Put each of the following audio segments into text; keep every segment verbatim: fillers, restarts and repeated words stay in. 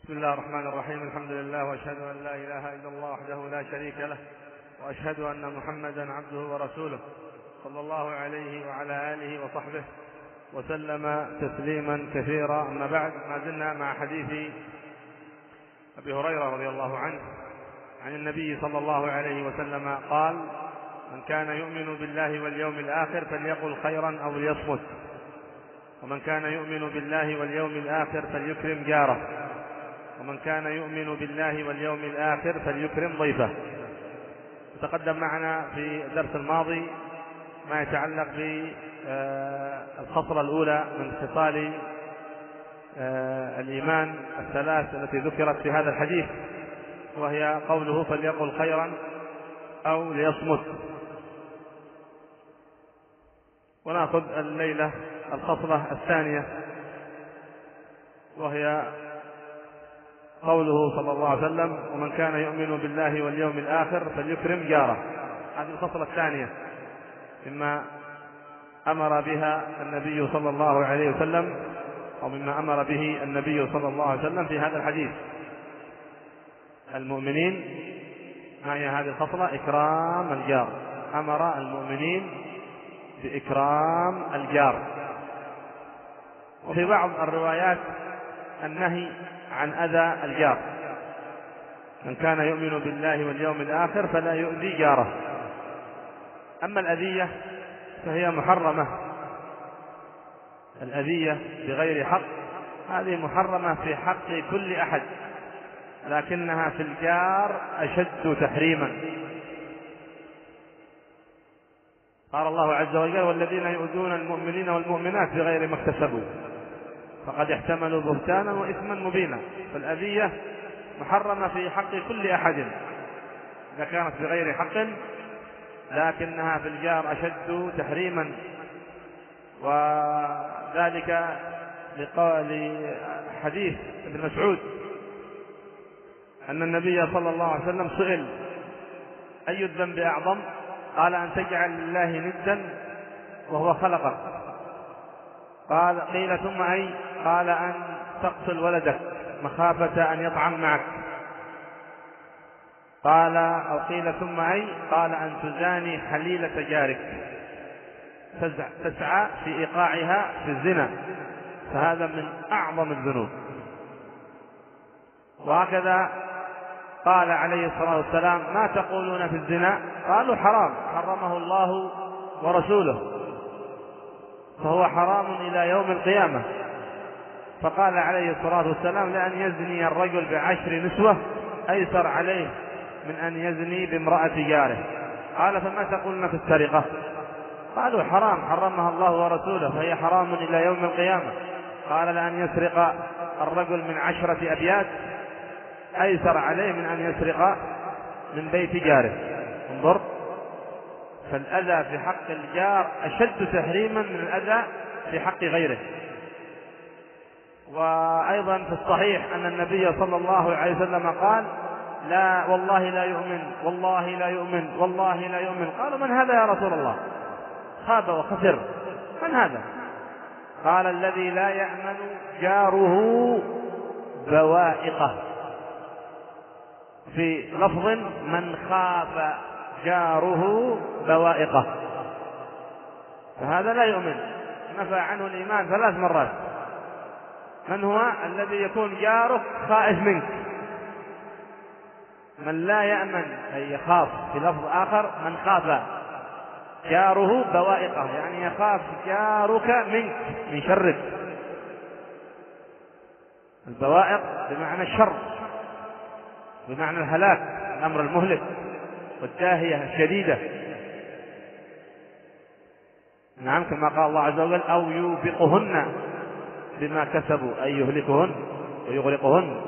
بسم الله الرحمن الرحيم. الحمد لله، وأشهد أن لا إله إلا الله وحده لا شريك له، وأشهد أن محمدا عبده ورسوله صلى الله عليه وعلى آله وصحبه وسلم تسليما كثيرا. أما بعد، ما زلنا مع حديث أبي هريرة رضي الله عنه عن النبي صلى الله عليه وسلم قال: من كان يؤمن بالله واليوم الآخر فليقل خيرا أو ليصمت، ومن كان يؤمن بالله واليوم الآخر فليكرم جاره، ومن كان يؤمن بالله واليوم الآخر فليكرم ضيفه. تقدم معنا في الدرس الماضي ما يتعلق بالخصلة الأولى من خصال الإيمان الثلاث التي ذكرت في هذا الحديث، وهي قوله فليقل خيرا أو ليصمت. ونأخذ الليلة الخصلة الثانية، وهي قوله صلى الله عليه وسلم: ومن كان يؤمن بالله واليوم الآخر فليكرم جاره. هذه الخصلة الثانية مما أمر بها النبي صلى الله عليه وسلم، أو مما أمر به النبي صلى الله عليه وسلم في هذا الحديث. المؤمنين، ما هي هذه الخصلة؟ إكرام الجار. أمر المؤمنين بإكرام الجار. وفي بعض الروايات النهي عن أذى الجار. من كان يؤمن بالله واليوم الآخر فلا يؤذي جاره. أما الأذية فهي محرمة. الأذية بغير حق هذه محرمة في حق كل أحد، لكنها في الجار أشد تحريما. قال الله عز وجل: والذين يؤذون المؤمنين والمؤمنات بغير ما اكتسبوا فقد احتملوا بهتانا وإثما مبينا. فالأذية محرمة في حق كل أحد إذا كانت بغير حق، لكنها في الجار أشد تحريما. وذلك لحديث ابن مسعود أن النبي صلى الله عليه وسلم سئل: أي الذنب أعظم؟ قال: أن تجعل لله ندا وهو خلقك. قال: قيل ثم أي؟ قال: أن تقتل ولدك مخافة أن يطعن معك. قال: أو قيل ثم أي؟ قال: أن تزاني حليلة جارك تسعى في إيقاعها في الزنا، فهذا من أعظم الذنوب. وهكذا قال عليه الصلاة والسلام: ما تقولون في الزنا؟ قالوا: حرام، حرمه الله ورسوله، فهو حرام إلى يوم القيامة. فقال عليه الصلاة والسلام: لأن يزني الرجل بعشر نسوة أيسر عليه من أن يزني بامرأة جاره. قال: فما تقولون في السرقة؟ قالوا: حرام، حرمها الله ورسوله، فهي حرام إلى يوم القيامة. قال: لأن يسرق الرجل من عشرة أبيات أيسر عليه من أن يسرق من بيت جاره. انظر، فالأذى في حق الجار أشد تحريما من الأذى في حق غيره. وأيضا في الصحيح أن النبي صلى الله عليه وسلم قال: لا والله لا يؤمن، والله لا يؤمن، والله لا يؤمن. قالوا: من هذا يا رسول الله؟ خاب وخسر. من هذا؟ قال: الذي لا يأمن جاره بوائقه. في لفظ: من خاف جاره بوائقه. فهذا لا يؤمن، نفى عنه الإيمان ثلاث مرات. من هو؟ الذي يكون جارك خائف منك. من لا يأمن أي يخاف، في لفظ آخر: من خاف جاره بوائقه، يعني يخاف جارك منك، من شرك. البوائق بمعنى الشر، بمعنى الهلاك، الأمر المهلك والداهية الشديدة. نعم، كما قال الله عز وجل: أو يوبقهن بما كسبوا، أي يهلكهن ويغرقهن.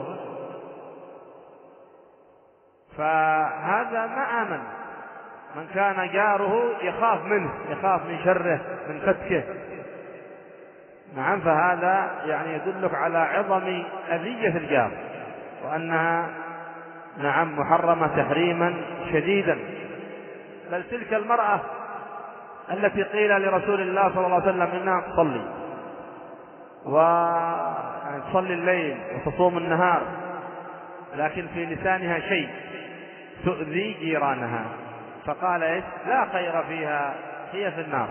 فهذا ما آمن من كان جاره يخاف منه، يخاف من شره، من فتكه. نعم، فهذا يعني يدلك على عظم أذية الجار، وأنها نعم محرمة تحريما شديدا. بل تلك المرأة التي قيل لرسول الله صلى الله عليه وسلم إنها تصلي وتصلي الليل وتصوم النهار، لكن في لسانها شيء تؤذي جيرانها، فقال إيش؟ لا خير فيها، هي في النار.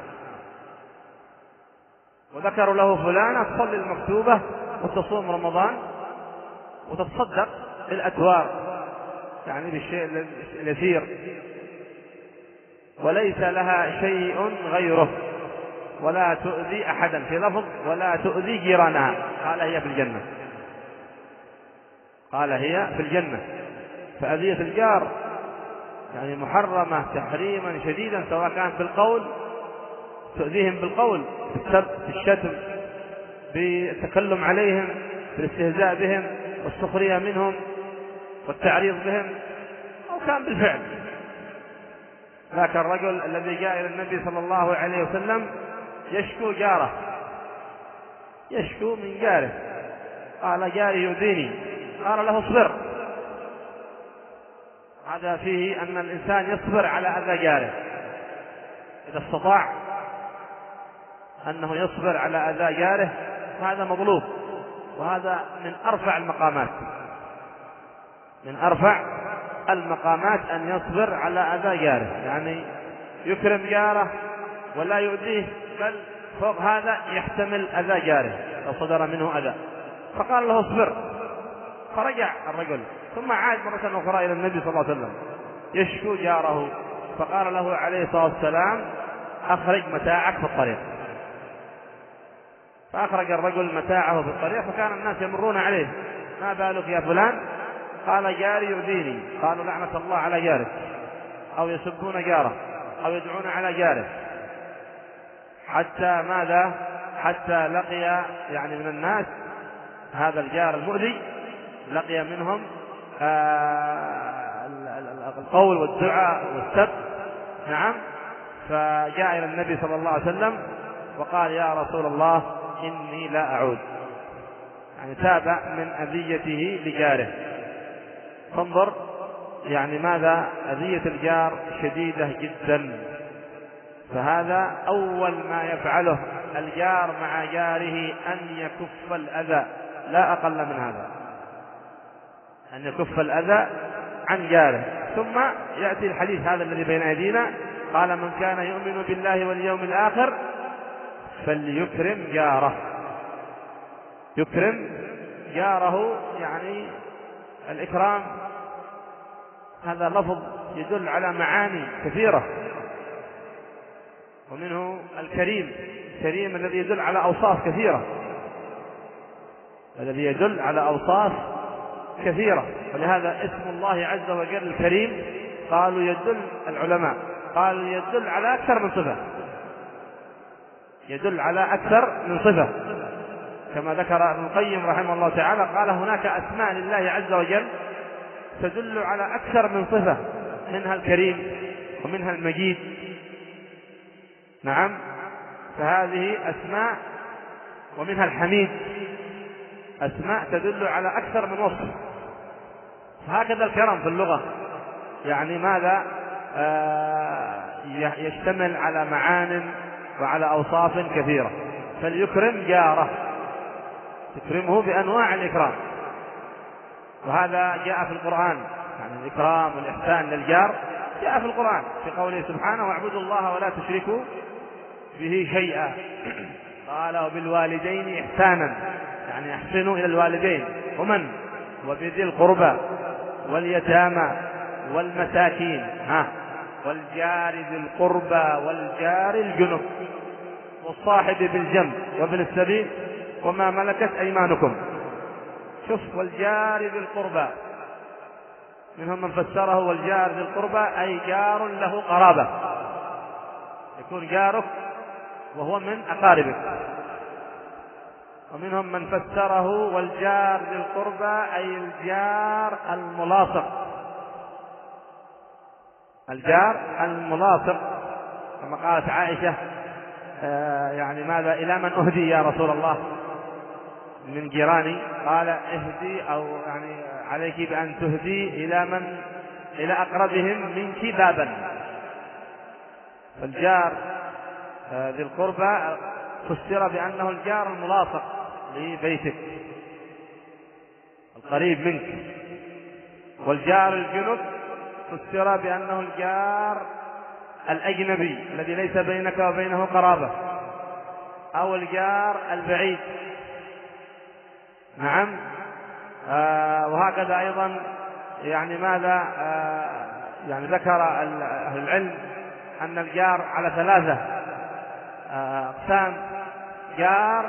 وذكروا له فلانة تصلي المكتوبة وتصوم رمضان وتتصدق بالأتوار، يعني بالشيء اليسير، وليس لها شيء غيره، ولا تؤذي أحدا، في لفظ ولا تؤذي جيرانها، قال هي في الجنة، قال هي في الجنة. فأذية الجار يعني محرمة تحريما شديدا، سواء كانت بالقول، تؤذيهم بالقول، بالسب، بالشتم، بالتكلم عليهم، بالاستهزاء بهم والسخرية منهم والتعريض بهم، أو كان بالفعل. ذاك الرجل الذي جاء إلى النبي صلى الله عليه وسلم يشكو جاره، يشكو من جاره، قال جاري يؤذيني، قال له اصبر. هذا فيه أن الإنسان يصبر على أذى جاره، إذا استطاع أنه يصبر على أذى جاره هذا مطلوب، وهذا من أرفع المقامات، من أرفع المقامات أن يصبر على أذى جاره، يعني يكرم جاره ولا يؤذيه، بل فوق هذا يحتمل أذى جاره لو صدر منه أذى. فقال له اصبر، فرجع الرجل ثم عاد مرة أخرى إلى النبي صلى الله عليه وسلم يشكو جاره، فقال له عليه الصلاة والسلام أخرج متاعك في الطريق. فأخرج الرجل متاعه في الطريق، فكان الناس يمرون عليه، ما بالك يا فلان؟ قال جاري يؤذيني. قالوا لعنة الله على جارك، أو يسبون جاره، أو يدعون على جاره، حتى ماذا؟ حتى لقي يعني من الناس هذا الجار المؤذي، لقي منهم آه القول والدعاء والسب. نعم. فجاء إلى النبي صلى الله عليه وسلم وقال يا رسول الله إني لا أعود، يعني تاب من أذيته لجاره. فانظر يعني ماذا؟ أذية الجار شديدة جدا، فهذا أول ما يفعله الجار مع جاره أن يكف الأذى، لا أقل من هذا، أن يكف الأذى عن جاره. ثم يأتي الحديث هذا الذي بين أيدينا، قال من كان يؤمن بالله واليوم الآخر فليكرم جاره. يكرم جاره، يعني الإكرام هذا لفظ يدل على معاني كثيرة، ومنه الكريم، الكريم الذي يدل على أوصاف كثيرة، الذي يدل على أوصاف كثيرة. ولهذا اسم الله عز وجل الكريم قالوا يدل العلماء قالوا يدل على أكثر من صفة، يدل على أكثر من صفة، كما ذكر ابن القيم رحمه الله تعالى، قال هناك أسماء لله عز وجل تدل على أكثر من صفة، منها الكريم ومنها المجيد. نعم. فهذه أسماء، ومنها الحميد، أسماء تدل على أكثر من وصف. هكذا الكرم في اللغة، يعني ماذا؟ آه يشتمل على معان وعلى أوصاف كثيرة. فليكرم جاره، تكرمه بأنواع الإكرام، وهذا جاء في القرآن، يعني الإكرام والإحسان للجار جاء في القرآن في قوله سبحانه واعبدوا الله ولا تشركوا به شيئا. قال وبالوالدين إحسانا، يعني أحسنوا إلى الوالدين، ومن وبذي القربى واليتامى والمساكين، ها والجار ذي القربى والجار الجنب والصاحب بالجنب وابن السبيل وما ملكت أيمانكم. شوف، والجار ذي القربى، منهم من فسره والجار ذي القربى أي جار له قرابة، يكون جارك وهو من أقاربك. ومنهم من فسره والجار ذي القربى أي الجار الملاصق، الجار الملاصق، كما قالت عائشة آه يعني ماذا؟ إلى من أهدي يا رسول الله من جيراني؟ قال اهدي، أو يعني عليك بأن تهدي إلى من إلى أقربهم منك بابا. فالجار ذي القربى فسر بأنه الجار الملاصق، لبيتك القريب منك. والجار الجنب فسر بأنه الجار الأجنبي الذي ليس بينك وبينه قرابة، أو الجار البعيد. نعم. آه وهكذا أيضا يعني ماذا آه يعني ذكر أهل العلم أن الجار على ثلاثة أقسام: آه جار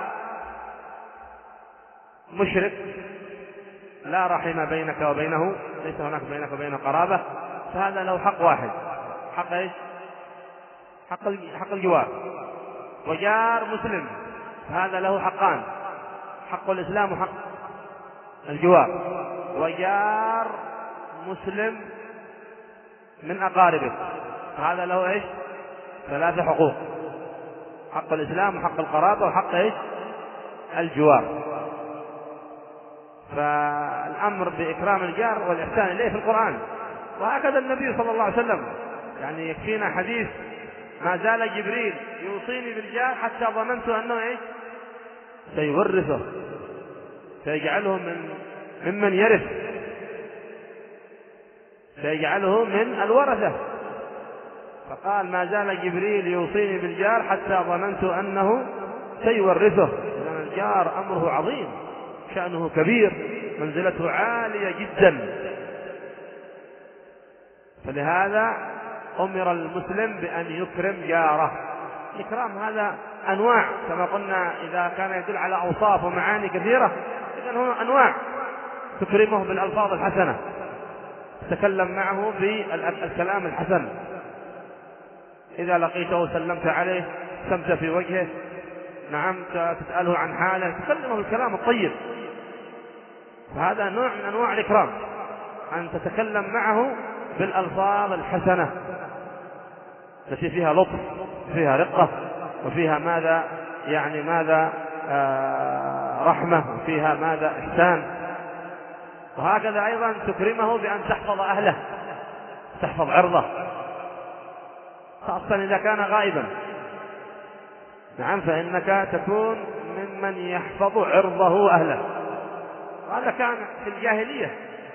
مشرك لا رحم بينك وبينه، ليس هناك بينك وبينه قرابة، فهذا له حق واحد، حق ايش؟ حق حق الجوار. وجار مسلم فهذا له حقان: حق الإسلام وحق الجوار. وجار مسلم من أقاربه فهذا له ايش؟ ثلاثة حقوق: حق الإسلام وحق القرابة وحق ايش؟ الجوار. فالأمر بإكرام الجار والإحسان إليه في القرآن، وهكذا النبي صلى الله عليه وسلم. يعني يكفينا حديث: ما زال جبريل يوصيني بالجار حتى ظننت أنه إيش؟ سيورثه، سيجعله من ممن يرث، سيجعله من الورثة. فقال: ما زال جبريل يوصيني بالجار حتى ظننت أنه سيورثه. لأن الجار أمره عظيم، شأنه كبير، منزلته عالية جدا. فلهذا أمر المسلم بأن يكرم جاره. الإكرام هذا أنواع كما قلنا، إذا كان يدل على أوصاف ومعاني كثيرة إذن هو أنواع: تكرمه بالألفاظ الحسنة، تتكلم معه بالكلام الحسن، إذا لقيته سلمت عليه، سمت في وجهه، نعم، تسأله عن حاله، تكلمه بالكلام الطيب. فهذا نوع من أنواع الإكرام، أن تتكلم معه بالألفاظ الحسنة التي فيها لطف، فيها رقة، وفيها ماذا يعني ماذا آه رحمة، وفيها ماذا إحسان. وهكذا أيضا تكرمه بأن تحفظ أهله، تحفظ عرضه، خاصة إذا كان غائبا. نعم، فإنك تكون ممن يحفظ عرضه وأهله. وهذا كان في الجاهلية،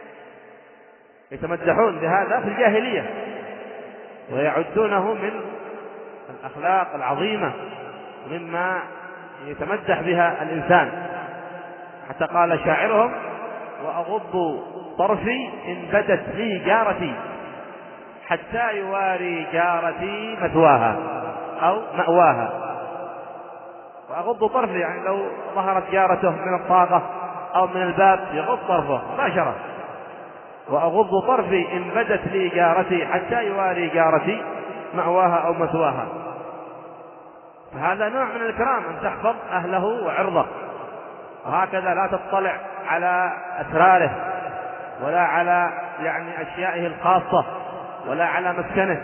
يتمدحون بهذا في الجاهلية، ويعدونه من الأخلاق العظيمة مما يتمدح بها الإنسان. حتى قال شاعرهم: وأغض طرفي إن بدت لي جارتي حتى يواري جارتي مثواها أو مأواها. وأغض طرفي يعني لو ظهرت جارته من الطاقة أو من الباب يغض طرفه مباشرة. وأغض طرفي إن بدت لي جارتي حتى يواري جارتي مأواها أو مثواها. فهذا نوع من الإكرام، أن تحفظ أهله وعرضه. وهكذا لا تطلع على أسراره، ولا على يعني أشيائه الخاصة، ولا على مسكنه.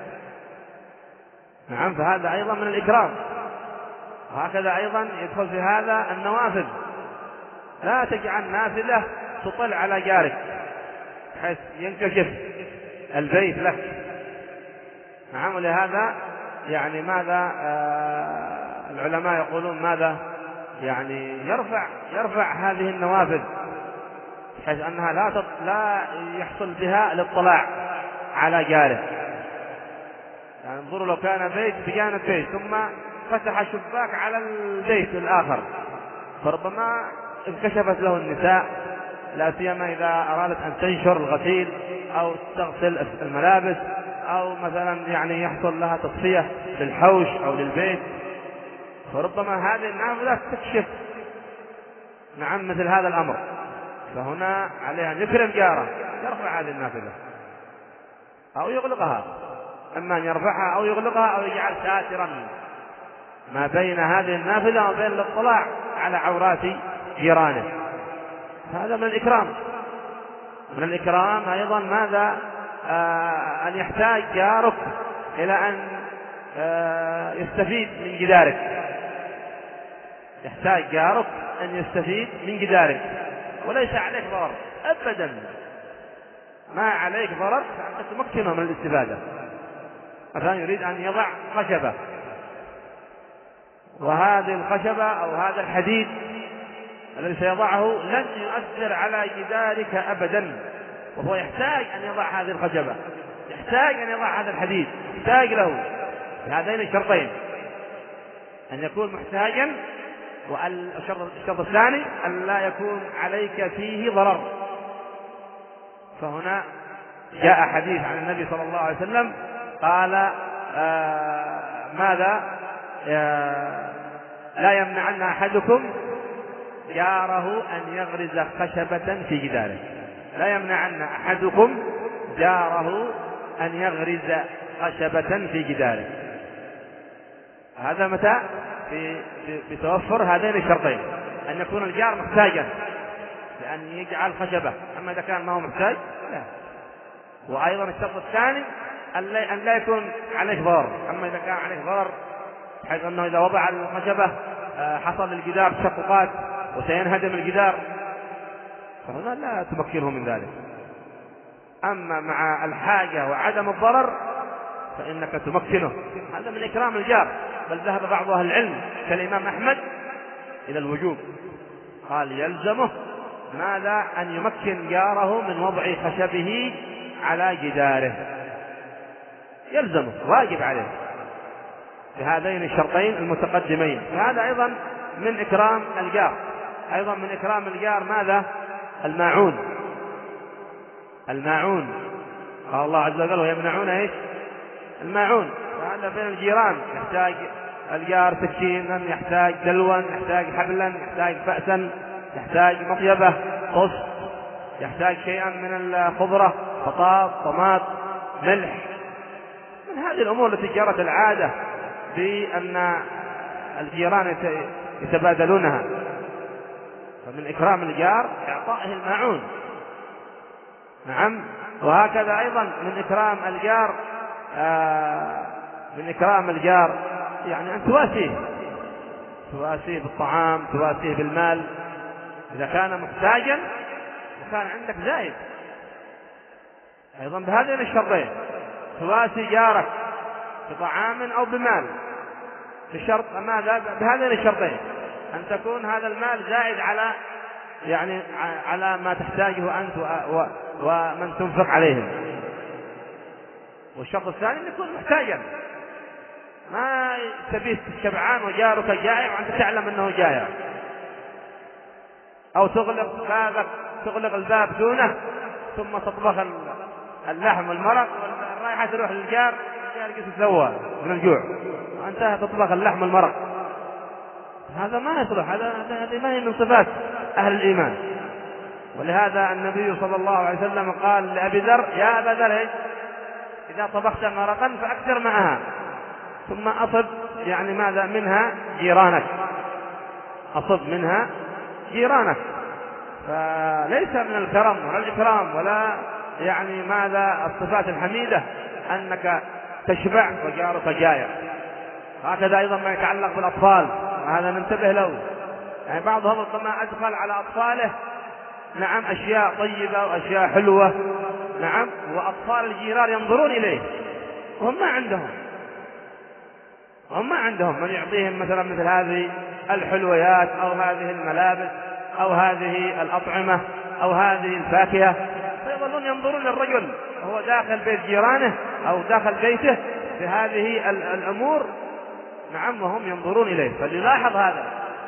نعم، فهذا أيضا من الإكرام. وهكذا أيضا يدخل في هذا النوافذ، لا تجعل نافذة تطل على جارك حيث ينكشف البيت لك. نعم، ولهذا يعني ماذا آه العلماء يقولون ماذا يعني يرفع يرفع هذه النوافذ بحيث أنها لا تط... لا يحصل بها الاطلاع على جاره. يعني انظروا، لو كان بيت بجانب بيت ثم فتح شباك على البيت الآخر، فربما انكشفت له النساء، لا سيما إذا أرادت أن تنشر الغسيل أو تغسل الملابس، أو مثلا يعني يحصل لها تصفية للحوش أو للبيت، فربما هذه النافذة تكشف نعم مثل هذا الأمر. فهنا عليه أن يكرم جاره، يرفع هذه النافذة أو يغلقها، أما أن يرفعها أو يغلقها أو يجعل ساترا ما بين هذه النافذة وبين الاطلاع على عورات جيرانه. هذا من الإكرام. من الإكرام أيضا ماذا آه أن يحتاج جارك إلى أن آه يستفيد من جدارك. يحتاج جارك أن يستفيد من جدارك، وليس عليك ضرر أبدا، ما عليك ضرر، فأنت تمكنه من الاستفادة. مثلا يريد أن يضع خشبة، وهذه الخشبة أو هذا الحديد الذي سيضعه لن يؤثر على جدارك أبدا، وهو يحتاج أن يضع هذه الخشبة، يحتاج أن يضع هذا الحديد، يحتاج له بهذين الشرطين، أن يكون محتاجا، والشرط الثاني أن لا يكون عليك فيه ضرر. فهنا جاء حديث عن النبي صلى الله عليه وسلم قال آه ماذا آه لا يمنعن أحدكم جاره أن يغرز خشبة في جداره، لا يمنعن أحدكم جاره أن يغرز خشبة في جداره. هذا متى؟ في بتوفر هذين الشرطين، أن يكون الجار محتاجا لأن يجعل خشبة، أما إذا كان ما هو محتاج لا. وأيضا الشرط الثاني أن لا يكون عليه ضرر، أما إذا كان عليه ضرر بحيث أنه إذا وضع الخشبة حصل الجدار تشققات وسينهدم الجدار، فهنا لا تمكنه من ذلك. أما مع الحاجة وعدم الضرر فإنك تمكنه، هذا من إكرام الجار. بل ذهب بعض أهل العلم كالإمام أحمد إلى الوجوب، قال يلزمه ماذا؟ أن يمكن جاره من وضع خشبه على جداره، يلزمه، واجب عليه بهذين الشرطين المتقدمين. فهذا أيضا من إكرام الجار. أيضا من إكرام الجار ماذا؟ الماعون. الماعون قال الله عز وجل ويمنعون إيش؟ الماعون. وهذا بين الجيران، يحتاج الجار سكينا، يحتاج دلوا، يحتاج حبلا، يحتاج فأسا، يحتاج مطيبة، قص، يحتاج شيئا من الخضرة، بطاط، طماط، ملح، من هذه الأمور التي جرت العادة بأن الجيران يتبادلونها. فمن إكرام الجار إعطائه الماعون. نعم. وهكذا أيضا من إكرام الجار آه من إكرام الجار يعني أن تواسيه، تواسيه بالطعام، تواسيه بالمال إذا كان محتاجا وكان عندك زائد. أيضا بهذين الشرطين تواسي جارك بطعام أو بمال، بشرط ماذا؟ بهذين الشرطين أن تكون هذا المال زائد على يعني على ما تحتاجه أنت ومن تنفق عليهم. والشرط الثاني أن يكون محتاجا، ما تبيت شبعان وجارك جائع وأنت تعلم أنه جائع، أو تغلق بابك، تغلق الباب دونه ثم تطبخ اللحم والمرق والرائحة تروح للجار، الجار يتسوى من الجوع وأنت تطبخ اللحم والمرق. هذا ما يصلح، هذا هذه ما هي من صفات أهل الإيمان. ولهذا النبي صلى الله عليه وسلم قال لأبي ذر يا أبا ذر إذا طبخت مرقا فأكثر معها ثم أصب يعني ماذا منها جيرانك، أصب منها جيرانك. فليس من الكرم ولا الإكرام ولا يعني ماذا الصفات الحميدة أنك تشبع وجارك جائع. هكذا أيضا ما يتعلق بالأطفال، هذا ننتبه له. يعني بعضهم ربما أدخل على أطفاله نعم أشياء طيبة وأشياء حلوة، نعم، وأطفال الجيران ينظرون إليه وهم ما عندهم، هم ما عندهم من يعطيهم مثلا مثل هذه الحلويات أو هذه الملابس أو هذه الأطعمة أو هذه الفاكهة، فيظلون ينظرون للرجل وهو داخل بيت جيرانه أو داخل بيته بهذه الأمور، نعم، وهم ينظرون إليه. فليلاحظ هذا.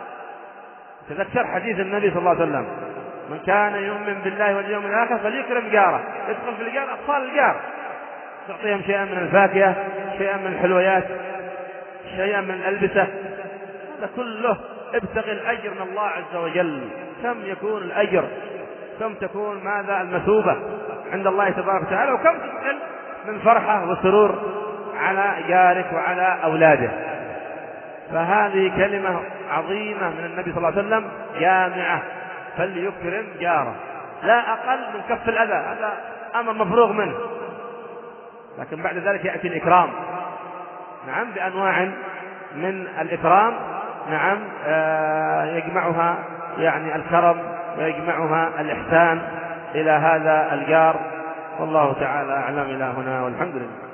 تذكر حديث النبي صلى الله عليه وسلم من كان يؤمن بالله واليوم الآخر فليكرم جاره. يدخل في الجار أطفال الجار تعطيهم شيئا من الفاكهة، شيئا من الحلويات، شيئا من الألبسة، هذا كله ابتغي الأجر من الله عز وجل. كم يكون الأجر، كم تكون ماذا المثوبة عند الله تبارك وتعالى، وكم تدخل من فرحة وسرور على جارك وعلى أولاده. فهذه كلمة عظيمة من النبي صلى الله عليه وسلم جامعة، فليكرم جاره، لا أقل من كف الأذى، هذا أمر مفروغ منه. لكن بعد ذلك يأتي الإكرام، نعم، بأنواع من الإكرام، نعم، آه يجمعها يعني الكرم ويجمعها الإحسان إلى هذا الجار. والله تعالى أعلم. إلى هنا والحمد لله.